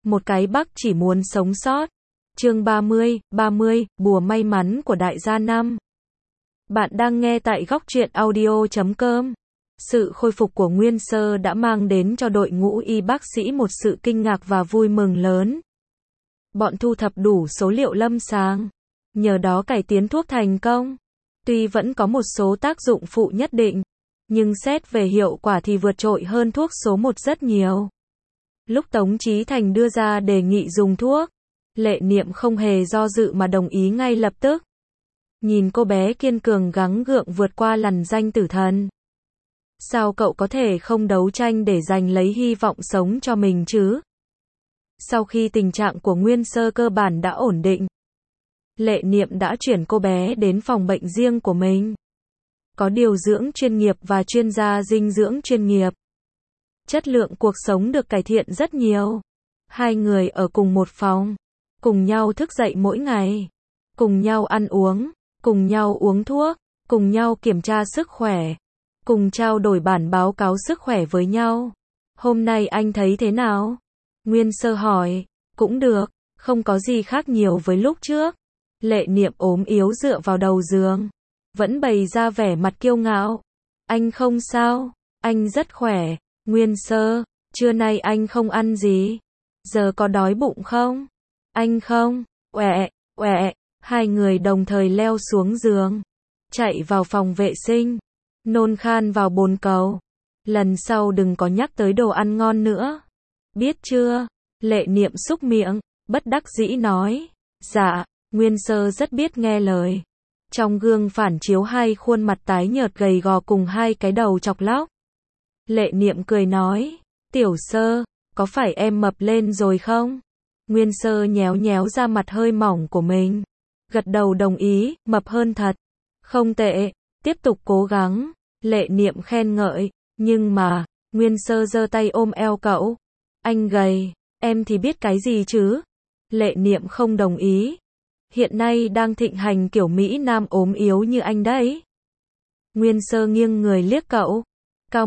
một cái Bắc chỉ muốn sống sót. Chương 30, bùa may mắn của đại gia năm. Bạn đang nghe tại góc truyện audio.com. Sự khôi phục của Nguyên Sơ đã mang đến cho đội ngũ y bác sĩ một sự kinh ngạc và vui mừng lớn. Bọn thu thập đủ số liệu lâm sàng, nhờ đó cải tiến thuốc thành công. Tuy vẫn có một số tác dụng phụ nhất định, nhưng xét về hiệu quả thì vượt trội hơn thuốc số 1 rất nhiều. Lúc Tống Chí Thành đưa ra đề nghị dùng thuốc, Lệ Niệm không hề do dự mà đồng ý ngay lập tức. Nhìn cô bé kiên cường gắng gượng vượt qua lằn ranh tử thần. Sao cậu có thể không đấu tranh để giành lấy hy vọng sống cho mình chứ? Sau khi tình trạng của Nguyên Sơ cơ bản đã ổn định, Lệ Niệm đã chuyển cô bé đến phòng bệnh riêng của mình. Có điều dưỡng chuyên nghiệp và chuyên gia dinh dưỡng chuyên nghiệp. Chất lượng cuộc sống được cải thiện rất nhiều. Hai người ở cùng một phòng, cùng nhau thức dậy mỗi ngày, cùng nhau ăn uống, cùng nhau uống thuốc, cùng nhau kiểm tra sức khỏe, cùng trao đổi bản báo cáo sức khỏe với nhau. Hôm nay anh thấy thế nào? Nguyên Sơ hỏi. Cũng được, không có gì khác nhiều với lúc trước. Lệ Niệm ốm yếu dựa vào đầu giường, vẫn bày ra vẻ mặt kiêu ngạo. Anh không sao, anh rất khỏe. Nguyên Sơ, trưa nay anh không ăn gì. Giờ có đói bụng không? Anh không. Uẹ. Hai người đồng thời leo xuống giường, chạy vào phòng vệ sinh, nôn khan vào bồn cầu. Lần sau đừng có nhắc tới đồ ăn ngon nữa. Biết chưa? Lệ Niệm súc miệng, bất đắc dĩ nói. Dạ. Nguyên Sơ rất biết nghe lời. Trong gương phản chiếu hai khuôn mặt tái nhợt gầy gò cùng hai cái đầu chọc lóc. Lệ Niệm cười nói. Tiểu Sơ, có phải em mập lên rồi không? Nguyên Sơ nhéo nhéo ra mặt hơi mỏng của mình. Gật đầu đồng ý, mập hơn thật. Không tệ, tiếp tục cố gắng. Lệ Niệm khen ngợi. Nhưng mà, Nguyên Sơ giơ tay ôm eo cậu. Anh gầy, em thì biết cái gì chứ? Lệ Niệm không đồng ý. Hiện nay đang thịnh hành kiểu Mỹ Nam ốm yếu như anh đấy. Nguyên Sơ nghiêng người liếc cậu. Cao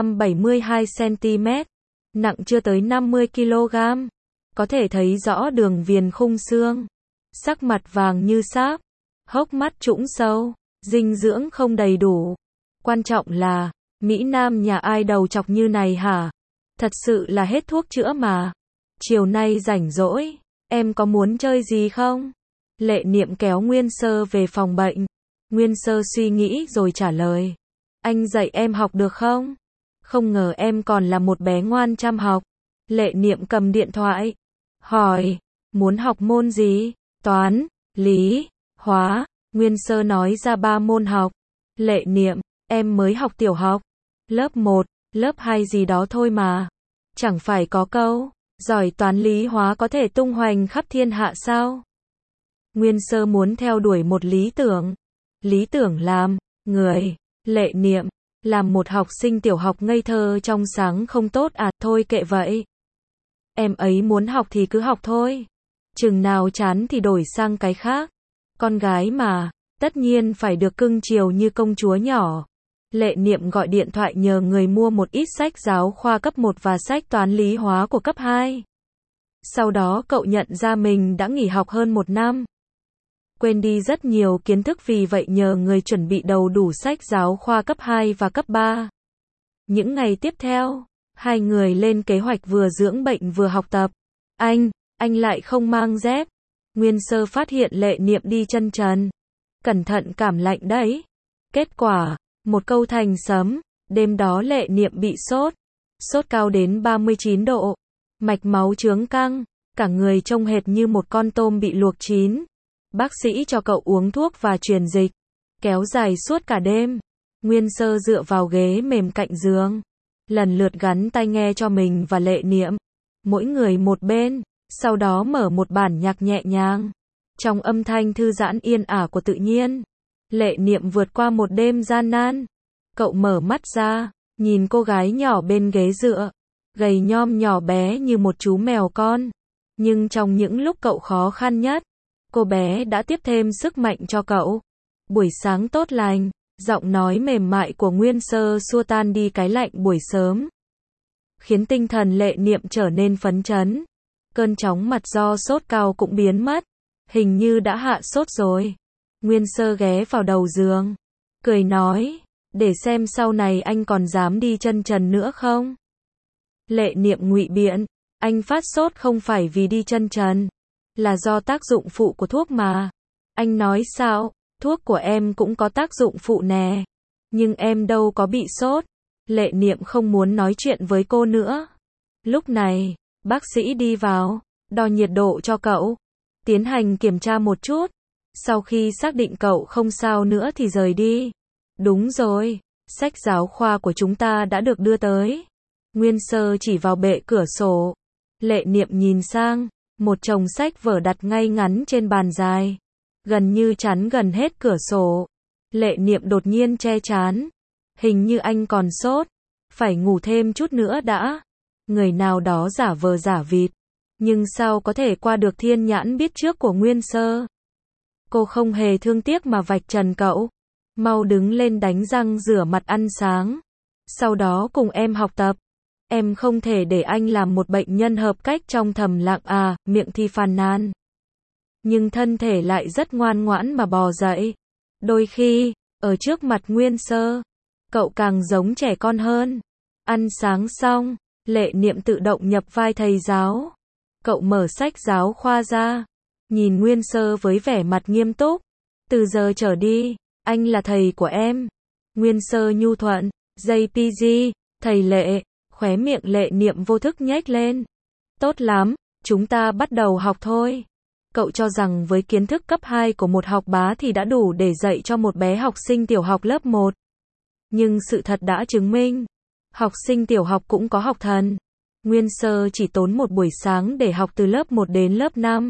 172cm, nặng chưa tới 50kg. Có thể thấy rõ đường viền khung xương. Sắc mặt vàng như sáp, hốc mắt trũng sâu, dinh dưỡng không đầy đủ. Quan trọng là, Mỹ Nam nhà ai đầu chọc như này hả? Thật sự là hết thuốc chữa mà. Chiều nay rảnh rỗi, em có muốn chơi gì không? Lệ Niệm kéo Nguyên Sơ về phòng bệnh. Nguyên Sơ suy nghĩ rồi trả lời. Anh dạy em học được không? Không ngờ em còn là một bé ngoan chăm học. Lệ Niệm cầm điện thoại, hỏi, muốn học môn gì? Toán, lý, hóa. Nguyên Sơ nói ra 3 môn học. Lệ Niệm, em mới học tiểu học. Lớp 1, lớp 2 gì đó thôi mà. Chẳng phải có câu, giỏi toán lý hóa có thể tung hoành khắp thiên hạ sao? Nguyên Sơ muốn theo đuổi một lý tưởng. Lý tưởng làm người. Lệ Niệm, làm một học sinh tiểu học ngây thơ trong sáng không tốt à? Thôi kệ vậy. Em ấy muốn học thì cứ học thôi. Chừng nào chán thì đổi sang cái khác. Con gái mà, tất nhiên phải được cưng chiều như công chúa nhỏ. Lệ Niệm gọi điện thoại nhờ người mua một ít sách giáo khoa cấp 1 và sách toán lý hóa của cấp 2. Sau đó cậu nhận ra mình đã nghỉ học hơn 1 năm. Quên đi rất nhiều kiến thức, vì vậy nhờ người chuẩn bị đầy đủ sách giáo khoa cấp 2 và cấp 3. Những ngày tiếp theo, hai người lên kế hoạch vừa dưỡng bệnh vừa học tập. Anh lại không mang dép. Nguyên Sơ phát hiện Lệ Niệm đi chân trần. Cẩn thận cảm lạnh đấy. Kết quả, một câu thành sấm. Đêm đó Lệ Niệm bị sốt cao đến 39 độ. Mạch máu chướng căng, cả người trông hệt như một con tôm bị luộc chín. Bác sĩ cho cậu uống thuốc và truyền dịch, kéo dài suốt cả đêm. Nguyên Sơ dựa vào ghế mềm cạnh giường, lần lượt gắn tai nghe cho mình và Lệ Niệm, mỗi người một bên, sau đó mở một bản nhạc nhẹ nhàng. Trong âm thanh thư giãn yên ả của tự nhiên, Lệ Niệm vượt qua một đêm gian nan. Cậu mở mắt ra, nhìn cô gái nhỏ bên ghế dựa, gầy nhom nhỏ bé như một chú mèo con. Nhưng trong những lúc cậu khó khăn nhất, cô bé đã tiếp thêm sức mạnh cho cậu. Buổi sáng tốt lành, giọng nói mềm mại của Nguyên Sơ xua tan đi cái lạnh buổi sớm, khiến tinh thần Lệ Niệm trở nên phấn chấn. Cơn chóng mặt do sốt cao cũng biến mất. Hình như đã hạ sốt rồi. Nguyên Sơ ghé vào đầu giường. Cười nói, để xem sau này anh còn dám đi chân trần nữa không? Lệ Niệm ngụy biện, anh phát sốt không phải vì đi chân trần. Là do tác dụng phụ của thuốc mà. Anh nói sao, thuốc của em cũng có tác dụng phụ nè. Nhưng em đâu có bị sốt. Lệ Niệm không muốn nói chuyện với cô nữa. Lúc này, bác sĩ đi vào, đo nhiệt độ cho cậu, tiến hành kiểm tra một chút. Sau khi xác định cậu không sao nữa thì rời đi. Đúng rồi, sách giáo khoa của chúng ta đã được đưa tới. Nguyên Sơ chỉ vào bệ cửa sổ. Lệ Niệm nhìn sang, một chồng sách vở đặt ngay ngắn trên bàn dài, gần như chắn gần hết cửa sổ. Lệ Niệm đột nhiên che trán. Hình như anh còn sốt, phải ngủ thêm chút nữa đã. Người nào đó giả vờ giả vịt, nhưng sao có thể qua được thiên nhãn biết trước của Nguyên Sơ. Cô không hề thương tiếc mà vạch trần cậu. Mau đứng lên đánh răng rửa mặt ăn sáng. Sau đó cùng em học tập. Em không thể để anh làm một bệnh nhân hợp cách trong thầm lặng à, miệng thì phàn nàn. Nhưng thân thể lại rất ngoan ngoãn mà bò dậy. Đôi khi, ở trước mặt Nguyên Sơ, cậu càng giống trẻ con hơn. Ăn sáng xong, Lệ Niệm tự động nhập vai thầy giáo. Cậu mở sách giáo khoa ra, nhìn Nguyên Sơ với vẻ mặt nghiêm túc. Từ giờ trở đi, anh là thầy của em. Nguyên Sơ nhu thuận, JPG, thầy Lệ, khóe miệng Lệ Niệm vô thức nhếch lên. Tốt lắm, chúng ta bắt đầu học thôi. Cậu cho rằng với kiến thức cấp 2 của một học bá thì đã đủ để dạy cho một bé học sinh tiểu học lớp 1. Nhưng sự thật đã chứng minh, học sinh tiểu học cũng có học thần. Nguyên Sơ chỉ tốn một buổi sáng để học từ lớp 1 đến lớp 5.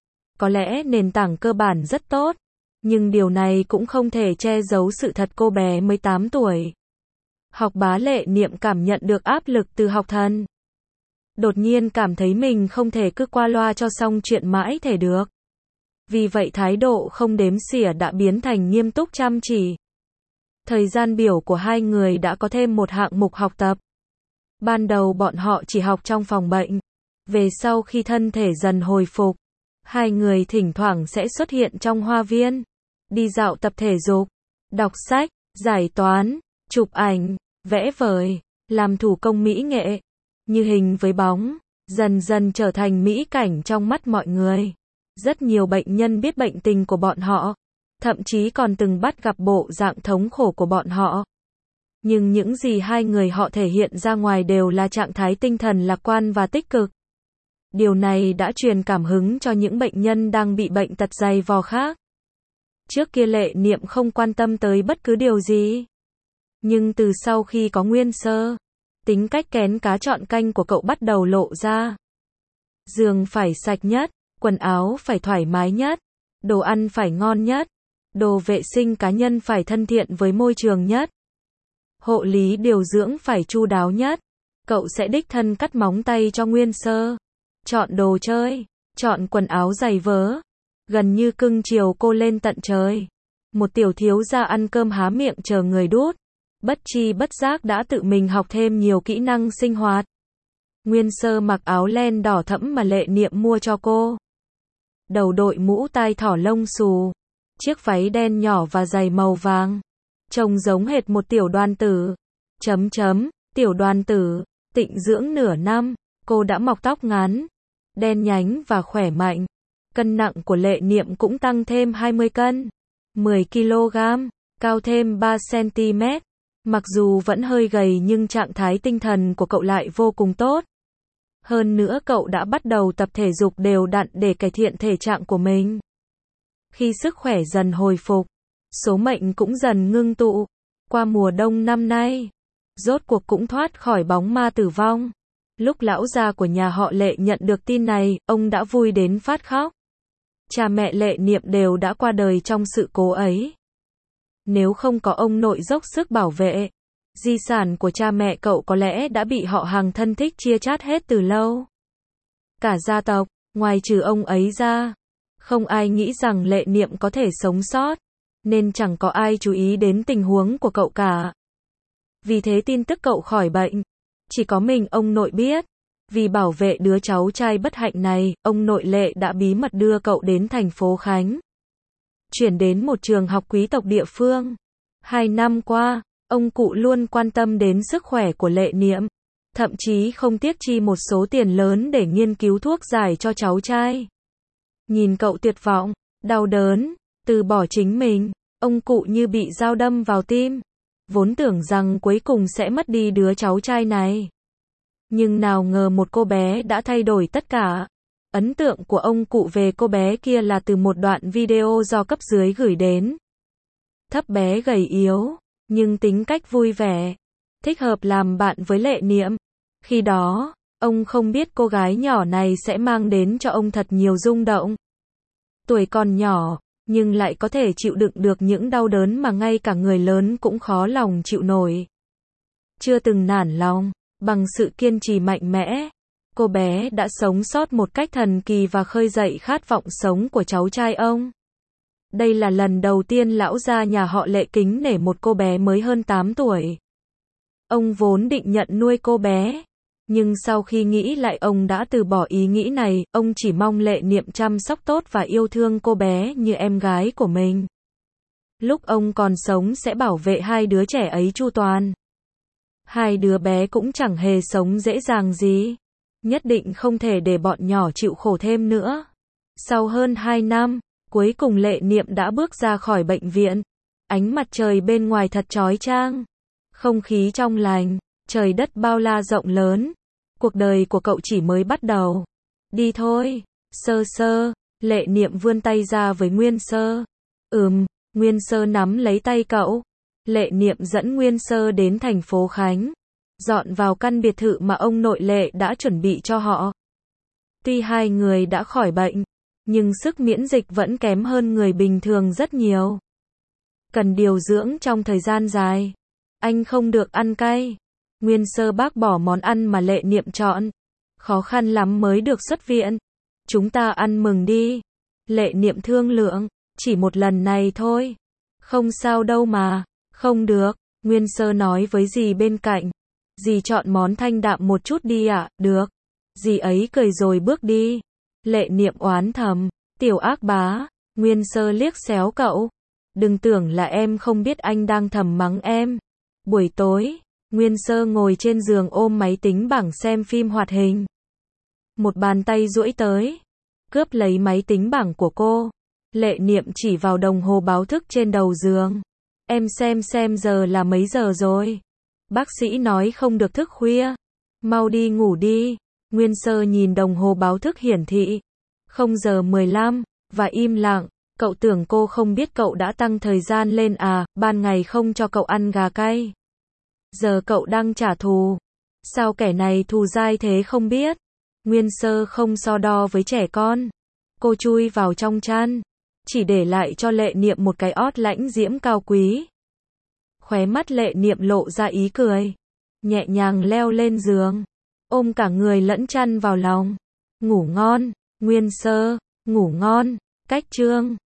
Có lẽ nền tảng cơ bản rất tốt, nhưng điều này cũng không thể che giấu sự thật cô bé mới 8 tuổi. Học bá Lệ Niệm cảm nhận được áp lực từ học thần. Đột nhiên cảm thấy mình không thể cứ qua loa cho xong chuyện mãi thể được. Vì vậy thái độ không đếm xỉa đã biến thành nghiêm túc chăm chỉ. Thời gian biểu của hai người đã có thêm một hạng mục học tập. Ban đầu bọn họ chỉ học trong phòng bệnh. Về sau khi thân thể dần hồi phục, hai người thỉnh thoảng sẽ xuất hiện trong hoa viên, đi dạo tập thể dục, đọc sách, giải toán, chụp ảnh, vẽ vời, làm thủ công mỹ nghệ, như hình với bóng, dần dần trở thành mỹ cảnh trong mắt mọi người. Rất nhiều bệnh nhân biết bệnh tình của bọn họ, thậm chí còn từng bắt gặp bộ dạng thống khổ của bọn họ. Nhưng những gì hai người họ thể hiện ra ngoài đều là trạng thái tinh thần lạc quan và tích cực. Điều này đã truyền cảm hứng cho những bệnh nhân đang bị bệnh tật dày vò khác. Trước kia Lệ Niệm không quan tâm tới bất cứ điều gì. Nhưng từ sau khi có Nguyên Sơ, tính cách kén cá chọn canh của cậu bắt đầu lộ ra. Giường phải sạch nhất, quần áo phải thoải mái nhất, đồ ăn phải ngon nhất, đồ vệ sinh cá nhân phải thân thiện với môi trường nhất. Hộ lý điều dưỡng phải chu đáo nhất. Cậu sẽ đích thân cắt móng tay cho Nguyên Sơ, chọn đồ chơi, chọn quần áo giày vớ, gần như cưng chiều cô lên tận trời. Một tiểu thiếu gia ăn cơm há miệng chờ người đút, bất tri bất giác đã tự mình học thêm nhiều kỹ năng sinh hoạt. Nguyên Sơ mặc áo len đỏ thẫm mà Lệ Niệm mua cho cô. Đầu đội mũ tai thỏ lông xù, chiếc váy đen nhỏ và giày màu vàng. Trông giống hệt một tiểu đoàn tử. Tiểu đoàn tử, tịnh dưỡng nửa năm, cô đã mọc tóc ngắn, đen nhánh và khỏe mạnh. Cân nặng của Lệ Niệm cũng tăng thêm 20 cân, 10 kg, cao thêm 3 cm. Mặc dù vẫn hơi gầy nhưng trạng thái tinh thần của cậu lại vô cùng tốt. Hơn nữa cậu đã bắt đầu tập thể dục đều đặn để cải thiện thể trạng của mình. Khi sức khỏe dần hồi phục, số mệnh cũng dần ngưng tụ. Qua mùa đông năm nay, rốt cuộc cũng thoát khỏi bóng ma tử vong. Lúc lão gia của nhà họ Lệ nhận được tin này, ông đã vui đến phát khóc. Cha mẹ Lệ Niệm đều đã qua đời trong sự cố ấy. Nếu không có ông nội dốc sức bảo vệ, di sản của cha mẹ cậu có lẽ đã bị họ hàng thân thích chia chác hết từ lâu. Cả gia tộc, ngoài trừ ông ấy ra, không ai nghĩ rằng Lệ Niệm có thể sống sót, nên chẳng có ai chú ý đến tình huống của cậu cả. Vì thế tin tức cậu khỏi bệnh, chỉ có mình ông nội biết. Vì bảo vệ đứa cháu trai bất hạnh này, ông nội Lệ đã bí mật đưa cậu đến thành phố Khánh. Chuyển đến một trường học quý tộc địa phương. 2 năm qua, ông cụ luôn quan tâm đến sức khỏe của Lệ Niệm. Thậm chí không tiếc chi một số tiền lớn để nghiên cứu thuốc giải cho cháu trai. Nhìn cậu tuyệt vọng, đau đớn, từ bỏ chính mình, ông cụ như bị dao đâm vào tim. Vốn tưởng rằng cuối cùng sẽ mất đi đứa cháu trai này. Nhưng nào ngờ một cô bé đã thay đổi tất cả. Ấn tượng của ông cụ về cô bé kia là từ một đoạn video do cấp dưới gửi đến. Thấp bé gầy yếu, nhưng tính cách vui vẻ, thích hợp làm bạn với Lệ Niệm. Khi đó, ông không biết cô gái nhỏ này sẽ mang đến cho ông thật nhiều rung động. Tuổi còn nhỏ, nhưng lại có thể chịu đựng được những đau đớn mà ngay cả người lớn cũng khó lòng chịu nổi. Chưa từng nản lòng, bằng sự kiên trì mạnh mẽ, cô bé đã sống sót một cách thần kỳ và khơi dậy khát vọng sống của cháu trai ông. Đây là lần đầu tiên lão gia nhà họ Lệ kính nể một cô bé mới hơn 8 tuổi. Ông vốn định nhận nuôi cô bé, nhưng sau khi nghĩ lại ông đã từ bỏ ý nghĩ này, ông chỉ mong Lệ Niệm chăm sóc tốt và yêu thương cô bé như em gái của mình. Lúc ông còn sống sẽ bảo vệ hai đứa trẻ ấy chu toàn. Hai đứa bé cũng chẳng hề sống dễ dàng gì. Nhất định không thể để bọn nhỏ chịu khổ thêm nữa. Sau hơn 2 năm, cuối cùng Lệ Niệm đã bước ra khỏi bệnh viện. Ánh mặt trời bên ngoài thật chói chang. Không khí trong lành, trời đất bao la rộng lớn. Cuộc đời của cậu chỉ mới bắt đầu. Đi thôi. Sơ Sơ, Lệ Niệm vươn tay ra với Nguyên Sơ. Nguyên Sơ nắm lấy tay cậu. Lệ Niệm dẫn Nguyên Sơ đến thành phố Khánh, dọn vào căn biệt thự mà ông nội Lệ đã chuẩn bị cho họ. Tuy hai người đã khỏi bệnh, nhưng sức miễn dịch vẫn kém hơn người bình thường rất nhiều. Cần điều dưỡng trong thời gian dài. Anh không được ăn cay. Nguyên Sơ bác bỏ món ăn mà Lệ Niệm chọn. Khó khăn lắm mới được xuất viện. Chúng ta ăn mừng đi. Lệ Niệm thương lượng, chỉ một lần này thôi. Không sao đâu mà. Không được, Nguyên Sơ nói với dì bên cạnh. Dì chọn món thanh đạm một chút đi ạ, được. Dì ấy cười rồi bước đi. Lệ Niệm oán thầm, tiểu ác bá. Nguyên Sơ liếc xéo cậu. Đừng tưởng là em không biết anh đang thầm mắng em. Buổi tối, Nguyên Sơ ngồi trên giường ôm máy tính bảng xem phim hoạt hình. Một bàn tay duỗi tới, cướp lấy máy tính bảng của cô. Lệ Niệm chỉ vào đồng hồ báo thức trên đầu giường. Em xem giờ là mấy giờ rồi. Bác sĩ nói không được thức khuya. Mau đi ngủ đi. Nguyên Sơ nhìn đồng hồ báo thức hiển thị. 0:15, và im lặng. Cậu tưởng cô không biết cậu đã tăng thời gian lên à, ban ngày không cho cậu ăn gà cay. Giờ cậu đang trả thù. Sao kẻ này thù dai thế không biết. Nguyên Sơ không so đo với trẻ con. Cô chui vào trong chăn. Chỉ để lại cho Lệ Niệm một cái ót lãnh diễm cao quý. Khóe mắt Lệ Niệm lộ ra ý cười. Nhẹ nhàng leo lên giường. Ôm cả người lẫn chăn vào lòng. Ngủ ngon, Nguyên Sơ, ngủ ngon. Cách chương